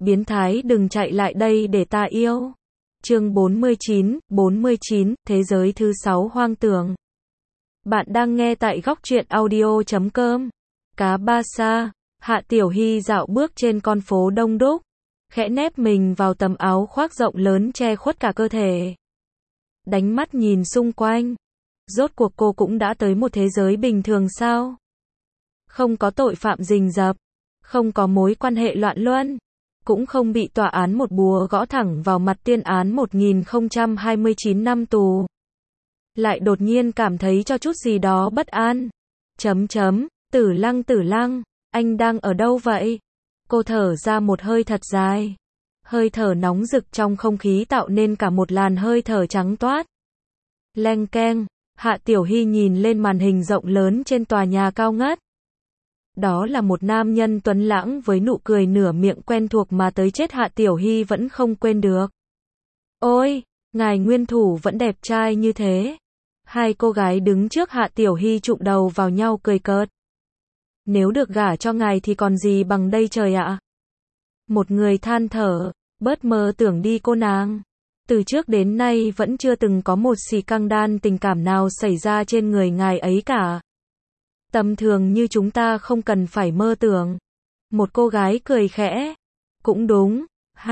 Biến thái đừng chạy lại đây để ta yêu. Chương 49, Thế giới thứ 6 hoang tưởng. Bạn đang nghe tại góc truyện audio.com. Cá Ba Sa, Hạ Tiểu Hy dạo bước trên con phố đông đúc, khẽ nép mình vào tấm áo khoác rộng lớn che khuất cả cơ thể. Đánh mắt nhìn xung quanh. Rốt cuộc cô cũng đã tới một thế giới bình thường sao? Không có tội phạm rình rập, không có mối quan hệ loạn luân, cũng không bị tòa án một búa gõ thẳng vào mặt tuyên án 1029 năm tù. Lại đột nhiên cảm thấy cho chút gì đó bất an. Tử Lăng, anh đang ở đâu vậy? Cô thở ra một hơi thật dài. Hơi thở nóng rực trong không khí tạo nên cả một làn hơi thở trắng toát. Leng keng, Hạ Tiểu Hy nhìn lên màn hình rộng lớn trên tòa nhà cao ngất. Đó là một nam nhân tuấn lãng với nụ cười nửa miệng quen thuộc mà tới chết Hạ Tiểu Hy vẫn không quên được. Ôi, ngài nguyên thủ vẫn đẹp trai như thế. Hai cô gái đứng trước Hạ Tiểu Hy chụm đầu vào nhau cười cợt. Nếu được gả cho ngài thì còn gì bằng đây trời ạ. Một người than thở, bớt mơ tưởng đi cô nàng. Từ trước đến nay vẫn chưa từng có một xì căng đan tình cảm nào xảy ra trên người ngài ấy cả. Tầm thường như chúng ta không cần phải mơ tưởng. Một cô gái cười khẽ. Cũng đúng.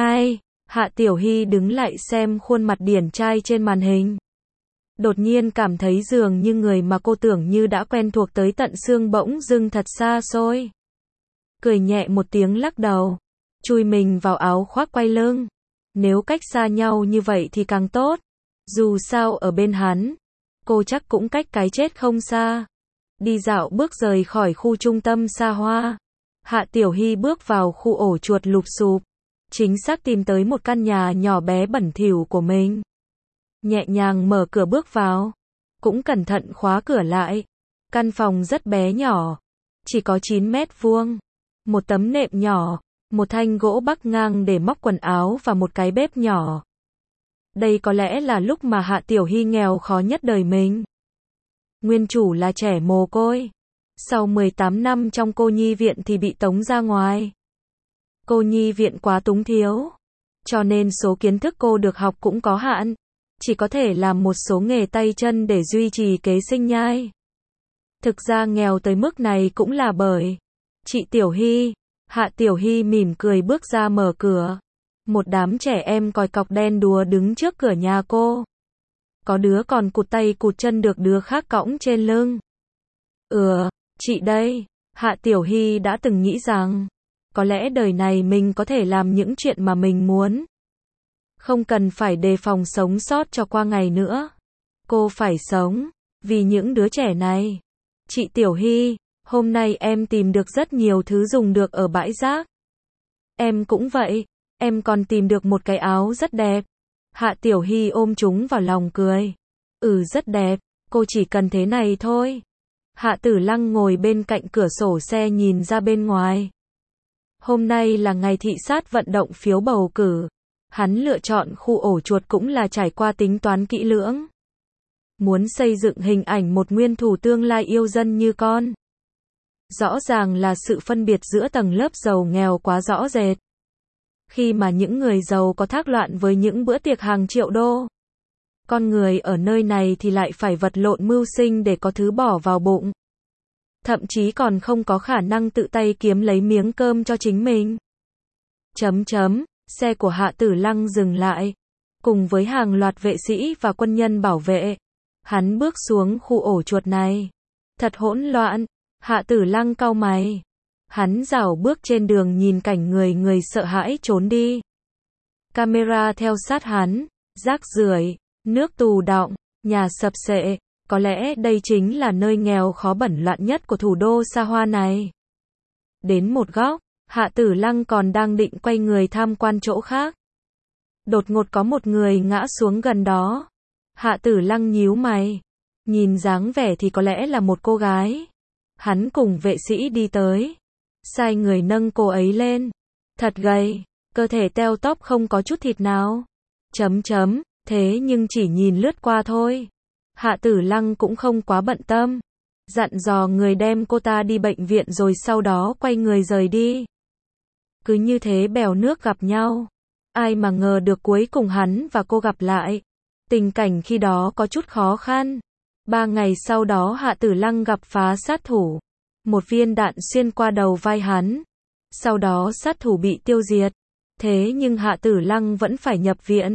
Hạ Tiểu Hy đứng lại xem khuôn mặt điển trai trên màn hình. Đột nhiên cảm thấy dường như người mà cô tưởng như đã quen thuộc tới tận xương bỗng dưng thật xa xôi. Cười nhẹ một tiếng lắc đầu. Chui mình vào áo khoác quay lưng. Nếu cách xa nhau như vậy thì càng tốt. Dù sao ở bên hắn, cô chắc cũng cách cái chết không xa. Đi dạo bước rời khỏi khu trung tâm xa hoa. Hạ Tiểu Hy bước vào khu ổ chuột lụp xụp. Chính xác tìm tới một căn nhà nhỏ bé bẩn thỉu của mình. Nhẹ nhàng mở cửa bước vào. Cũng cẩn thận khóa cửa lại. Căn phòng rất bé nhỏ. Chỉ có 9 mét vuông. Một tấm nệm nhỏ. Một thanh gỗ bắc ngang để móc quần áo và một cái bếp nhỏ. Đây có lẽ là lúc mà Hạ Tiểu Hy nghèo khó nhất đời mình. Nguyên chủ là trẻ mồ côi. Sau 18 năm trong cô nhi viện thì bị tống ra ngoài. Cô nhi viện quá túng thiếu. Cho nên số kiến thức cô được học cũng có hạn. Chỉ có thể làm một số nghề tay chân để duy trì kế sinh nhai. Thực ra nghèo tới mức này cũng là bởi chị Tiểu Hy. Hạ Tiểu Hy mỉm cười bước ra mở cửa. Một đám trẻ em còi cọc đen đúa đứng trước cửa nhà cô. Có đứa còn cụt tay cụt chân được đứa khác cõng trên lưng. Chị đây. Hạ Tiểu Hy đã từng nghĩ rằng, có lẽ đời này mình có thể làm những chuyện mà mình muốn. Không cần phải đề phòng sống sót cho qua ngày nữa. Cô phải sống, vì những đứa trẻ này. Chị Tiểu Hy, hôm nay em tìm được rất nhiều thứ dùng được ở bãi rác. Em cũng vậy, em còn tìm được một cái áo rất đẹp. Hạ Tiểu Hy ôm chúng vào lòng cười. Rất đẹp, cô chỉ cần thế này thôi. Hạ Tử Lăng ngồi bên cạnh cửa sổ xe nhìn ra bên ngoài. Hôm nay là ngày thị sát vận động phiếu bầu cử. Hắn lựa chọn khu ổ chuột cũng là trải qua tính toán kỹ lưỡng. Muốn xây dựng hình ảnh một nguyên thủ tương lai yêu dân như con. Rõ ràng là sự phân biệt giữa tầng lớp giàu nghèo quá rõ rệt. Khi mà những người giàu có thác loạn với những bữa tiệc hàng triệu đô. Con người ở nơi này thì lại phải vật lộn mưu sinh để có thứ bỏ vào bụng. Thậm chí còn không có khả năng tự tay kiếm lấy miếng cơm cho chính mình. Xe của Hạ Tử Lăng dừng lại. Cùng với hàng loạt vệ sĩ và quân nhân bảo vệ. Hắn bước xuống khu ổ chuột này. Thật hỗn loạn. Hạ Tử Lăng cau mày. Hắn rảo bước trên đường nhìn cảnh người sợ hãi trốn đi. Camera theo sát hắn. Rác rưởi, nước tù đọng, nhà sập xệ. Có lẽ đây chính là nơi nghèo khó bẩn loạn nhất của thủ đô xa hoa này. Đến một góc, Hạ Tử Lăng còn đang định quay người tham quan chỗ khác. Đột ngột có một người ngã xuống gần đó. Hạ Tử Lăng nhíu mày. Nhìn dáng vẻ thì có lẽ là một cô gái. Hắn cùng vệ sĩ đi tới. Sai người nâng cô ấy lên. Thật gầy, cơ thể teo tóp không có chút thịt nào. Thế nhưng chỉ nhìn lướt qua thôi. Hạ Tử Lăng cũng không quá bận tâm. Dặn dò người đem cô ta đi bệnh viện rồi sau đó quay người rời đi. Cứ như thế bèo nước gặp nhau. Ai mà ngờ được cuối cùng hắn và cô gặp lại. Tình cảnh khi đó có chút khó khăn. 3 ngày sau đó Hạ Tử Lăng gặp phá sát thủ. Một viên đạn xuyên qua đầu vai hắn. Sau đó sát thủ bị tiêu diệt. Thế nhưng Hạ Tử Lăng vẫn phải nhập viện.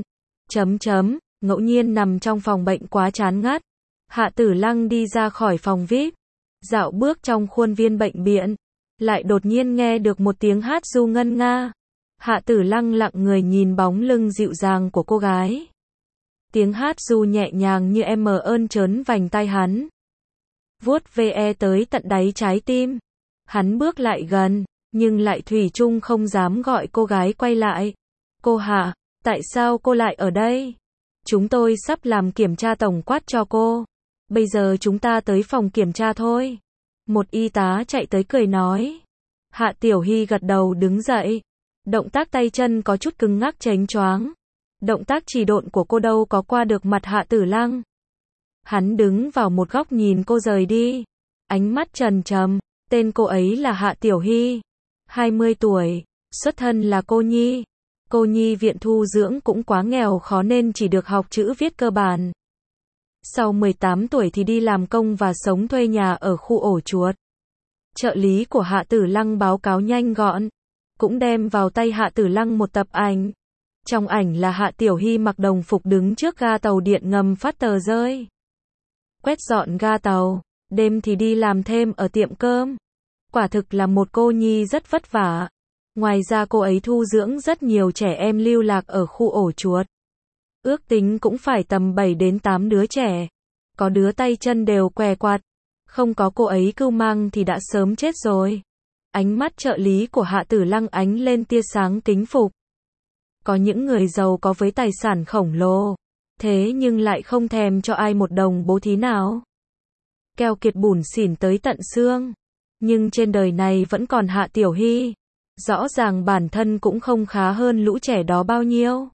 Ngẫu nhiên nằm trong phòng bệnh quá chán ngắt. Hạ Tử Lăng đi ra khỏi phòng VIP. Dạo bước trong khuôn viên bệnh viện. Lại đột nhiên nghe được một tiếng hát ru ngân nga. Hạ Tử Lăng lặng người nhìn bóng lưng dịu dàng của cô gái. Tiếng hát ru nhẹ nhàng như em ơn trớn vành tai hắn. Vuốt ve tới tận đáy trái tim. Hắn bước lại gần, nhưng lại thủy chung không dám gọi cô gái quay lại. Cô Hạ, tại sao cô lại ở đây? Chúng tôi sắp làm kiểm tra tổng quát cho cô. Bây giờ chúng ta tới phòng kiểm tra thôi. Một y tá chạy tới cười nói. Hạ Tiểu Hy gật đầu đứng dậy. Động tác tay chân có chút cứng ngắc chếnh choáng. Động tác chỉ độn của cô đâu có qua được mặt Hạ Tử Lăng. Hắn đứng vào một góc nhìn cô rời đi. Ánh mắt trầm trầm. Tên cô ấy là Hạ Tiểu Hy. 20 tuổi. Xuất thân là cô nhi. Cô nhi viện thu dưỡng cũng quá nghèo khó nên chỉ được học chữ viết cơ bản. Sau 18 tuổi thì đi làm công và sống thuê nhà ở khu ổ chuột. Trợ lý của Hạ Tử Lăng báo cáo nhanh gọn. Cũng đem vào tay Hạ Tử Lăng một tập ảnh. Trong ảnh là Hạ Tiểu Hy mặc đồng phục đứng trước ga tàu điện ngầm phát tờ rơi. Quét dọn ga tàu. Đêm thì đi làm thêm ở tiệm cơm. Quả thực là một cô nhi rất vất vả. Ngoài ra cô ấy thu dưỡng rất nhiều trẻ em lưu lạc ở khu ổ chuột. Ước tính cũng phải tầm 7 đến 8 đứa trẻ. Có đứa tay chân đều què quặt. Không có cô ấy cưu mang thì đã sớm chết rồi. Ánh mắt trợ lý của Hạ Tử Lăng ánh lên tia sáng kính phục. Có những người giàu có với tài sản khổng lồ. Thế nhưng lại không thèm cho ai một đồng bố thí nào. Keo kiệt bủn xỉn tới tận xương. Nhưng trên đời này vẫn còn Hạ Tiểu Hy. Rõ ràng bản thân cũng không khá hơn lũ trẻ đó bao nhiêu.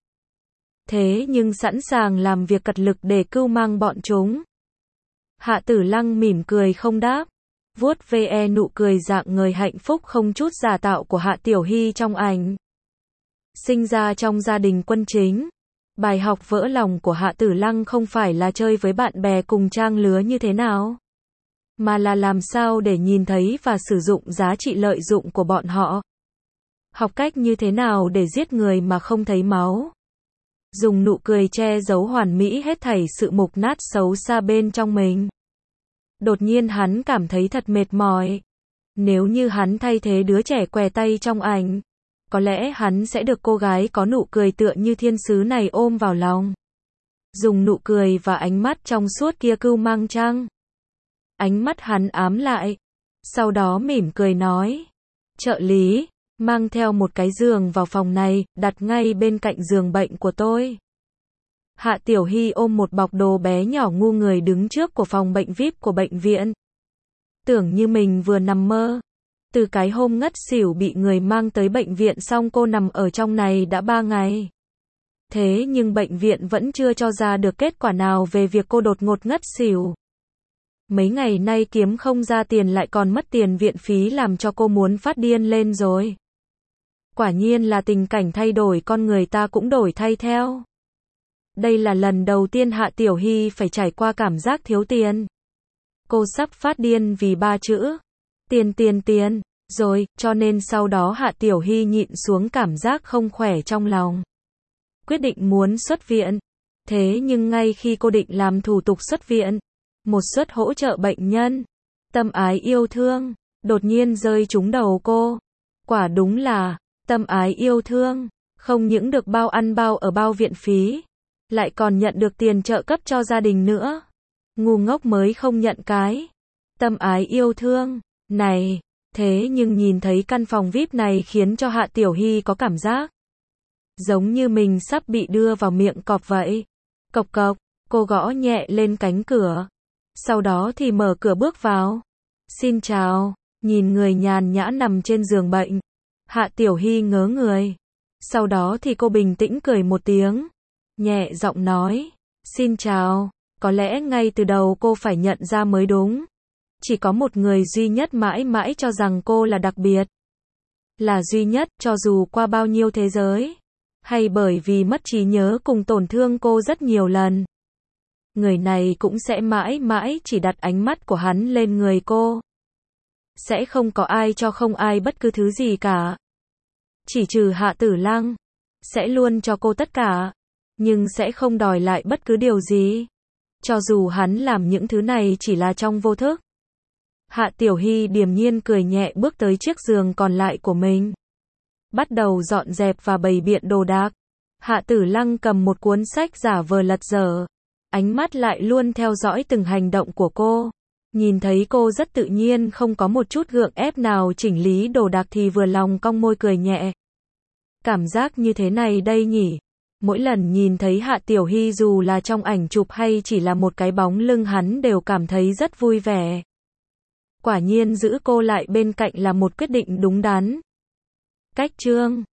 Thế nhưng sẵn sàng làm việc cật lực để cưu mang bọn chúng. Hạ Tử Lăng mỉm cười không đáp. Vuốt ve nụ cười dạng người hạnh phúc không chút giả tạo của Hạ Tiểu Hy trong ảnh. Sinh ra trong gia đình quân chính. Bài học vỡ lòng của Hạ Tử Lăng không phải là chơi với bạn bè cùng trang lứa như thế nào. Mà là làm sao để nhìn thấy và sử dụng giá trị lợi dụng của bọn họ. Học cách như thế nào để giết người mà không thấy máu. Dùng nụ cười che giấu hoàn mỹ hết thảy sự mục nát xấu xa bên trong mình. Đột nhiên hắn cảm thấy thật mệt mỏi. Nếu như hắn thay thế đứa trẻ què tay trong ảnh, có lẽ hắn sẽ được cô gái có nụ cười tựa như thiên sứ này ôm vào lòng. Dùng nụ cười và ánh mắt trong suốt kia cưu mang chăng? Ánh mắt hắn ám lại. Sau đó mỉm cười nói. Trợ lý, mang theo một cái giường vào phòng này, đặt ngay bên cạnh giường bệnh của tôi. Hạ Tiểu Hy ôm một bọc đồ bé nhỏ ngu người đứng trước của phòng bệnh VIP của bệnh viện. Tưởng như mình vừa nằm mơ. Từ cái hôm ngất xỉu bị người mang tới bệnh viện xong cô nằm ở trong này đã 3 ngày. Thế nhưng bệnh viện vẫn chưa cho ra được kết quả nào về việc cô đột ngột ngất xỉu. Mấy ngày nay kiếm không ra tiền lại còn mất tiền viện phí làm cho cô muốn phát điên lên rồi. Quả nhiên là tình cảnh thay đổi con người ta cũng đổi thay theo. Đây là lần đầu tiên Hạ Tiểu Hy phải trải qua cảm giác thiếu tiền. Cô sắp phát điên vì 3 chữ. Tiền. Rồi, cho nên sau đó Hạ Tiểu Hy nhịn xuống cảm giác không khỏe trong lòng. Quyết định muốn xuất viện. Thế nhưng ngay khi cô định làm thủ tục xuất viện, một suất hỗ trợ bệnh nhân, tâm ái yêu thương, đột nhiên rơi trúng đầu cô. Quả đúng là, tâm ái yêu thương, không những được bao ăn bao ở bao viện phí, lại còn nhận được tiền trợ cấp cho gia đình nữa. Ngu ngốc mới không nhận cái tâm ái yêu thương này. Thế nhưng nhìn thấy căn phòng VIP này khiến cho Hạ Tiểu Hy có cảm giác giống như mình sắp bị đưa vào miệng cọp vậy. Cộc cộc, cô gõ nhẹ lên cánh cửa. Sau đó thì mở cửa bước vào. Xin chào, nhìn người nhàn nhã nằm trên giường bệnh. Hạ Tiểu Hy ngớ người. Sau đó thì cô bình tĩnh cười một tiếng. Nhẹ giọng nói, xin chào. Có lẽ ngay từ đầu cô phải nhận ra mới đúng. Chỉ có một người duy nhất mãi mãi cho rằng cô là đặc biệt. là duy nhất, cho dù qua bao nhiêu thế giới, hay bởi vì mất trí nhớ cùng tổn thương cô rất nhiều lần. Người này cũng sẽ mãi mãi chỉ đặt ánh mắt của hắn lên người cô. Sẽ không có ai cho không ai bất cứ thứ gì cả. Chỉ trừ Hạ Tử Lăng. Sẽ luôn cho cô tất cả. Nhưng sẽ không đòi lại bất cứ điều gì. Cho dù hắn làm những thứ này chỉ là trong vô thức. Hạ Tiểu Hy điềm nhiên cười nhẹ bước tới chiếc giường còn lại của mình. Bắt đầu dọn dẹp và bày biện đồ đạc. Hạ Tử Lăng cầm một cuốn sách giả vờ lật dở. Ánh mắt lại luôn theo dõi từng hành động của cô. Nhìn thấy cô rất tự nhiên không có một chút gượng ép nào chỉnh lý đồ đạc thì vừa lòng cong môi cười nhẹ. Cảm giác như thế này đây nhỉ? Mỗi lần nhìn thấy Hạ Tiểu Hy dù là trong ảnh chụp hay chỉ là một cái bóng lưng hắn đều cảm thấy rất vui vẻ. Quả nhiên giữ cô lại bên cạnh là một quyết định đúng đắn. Cách chương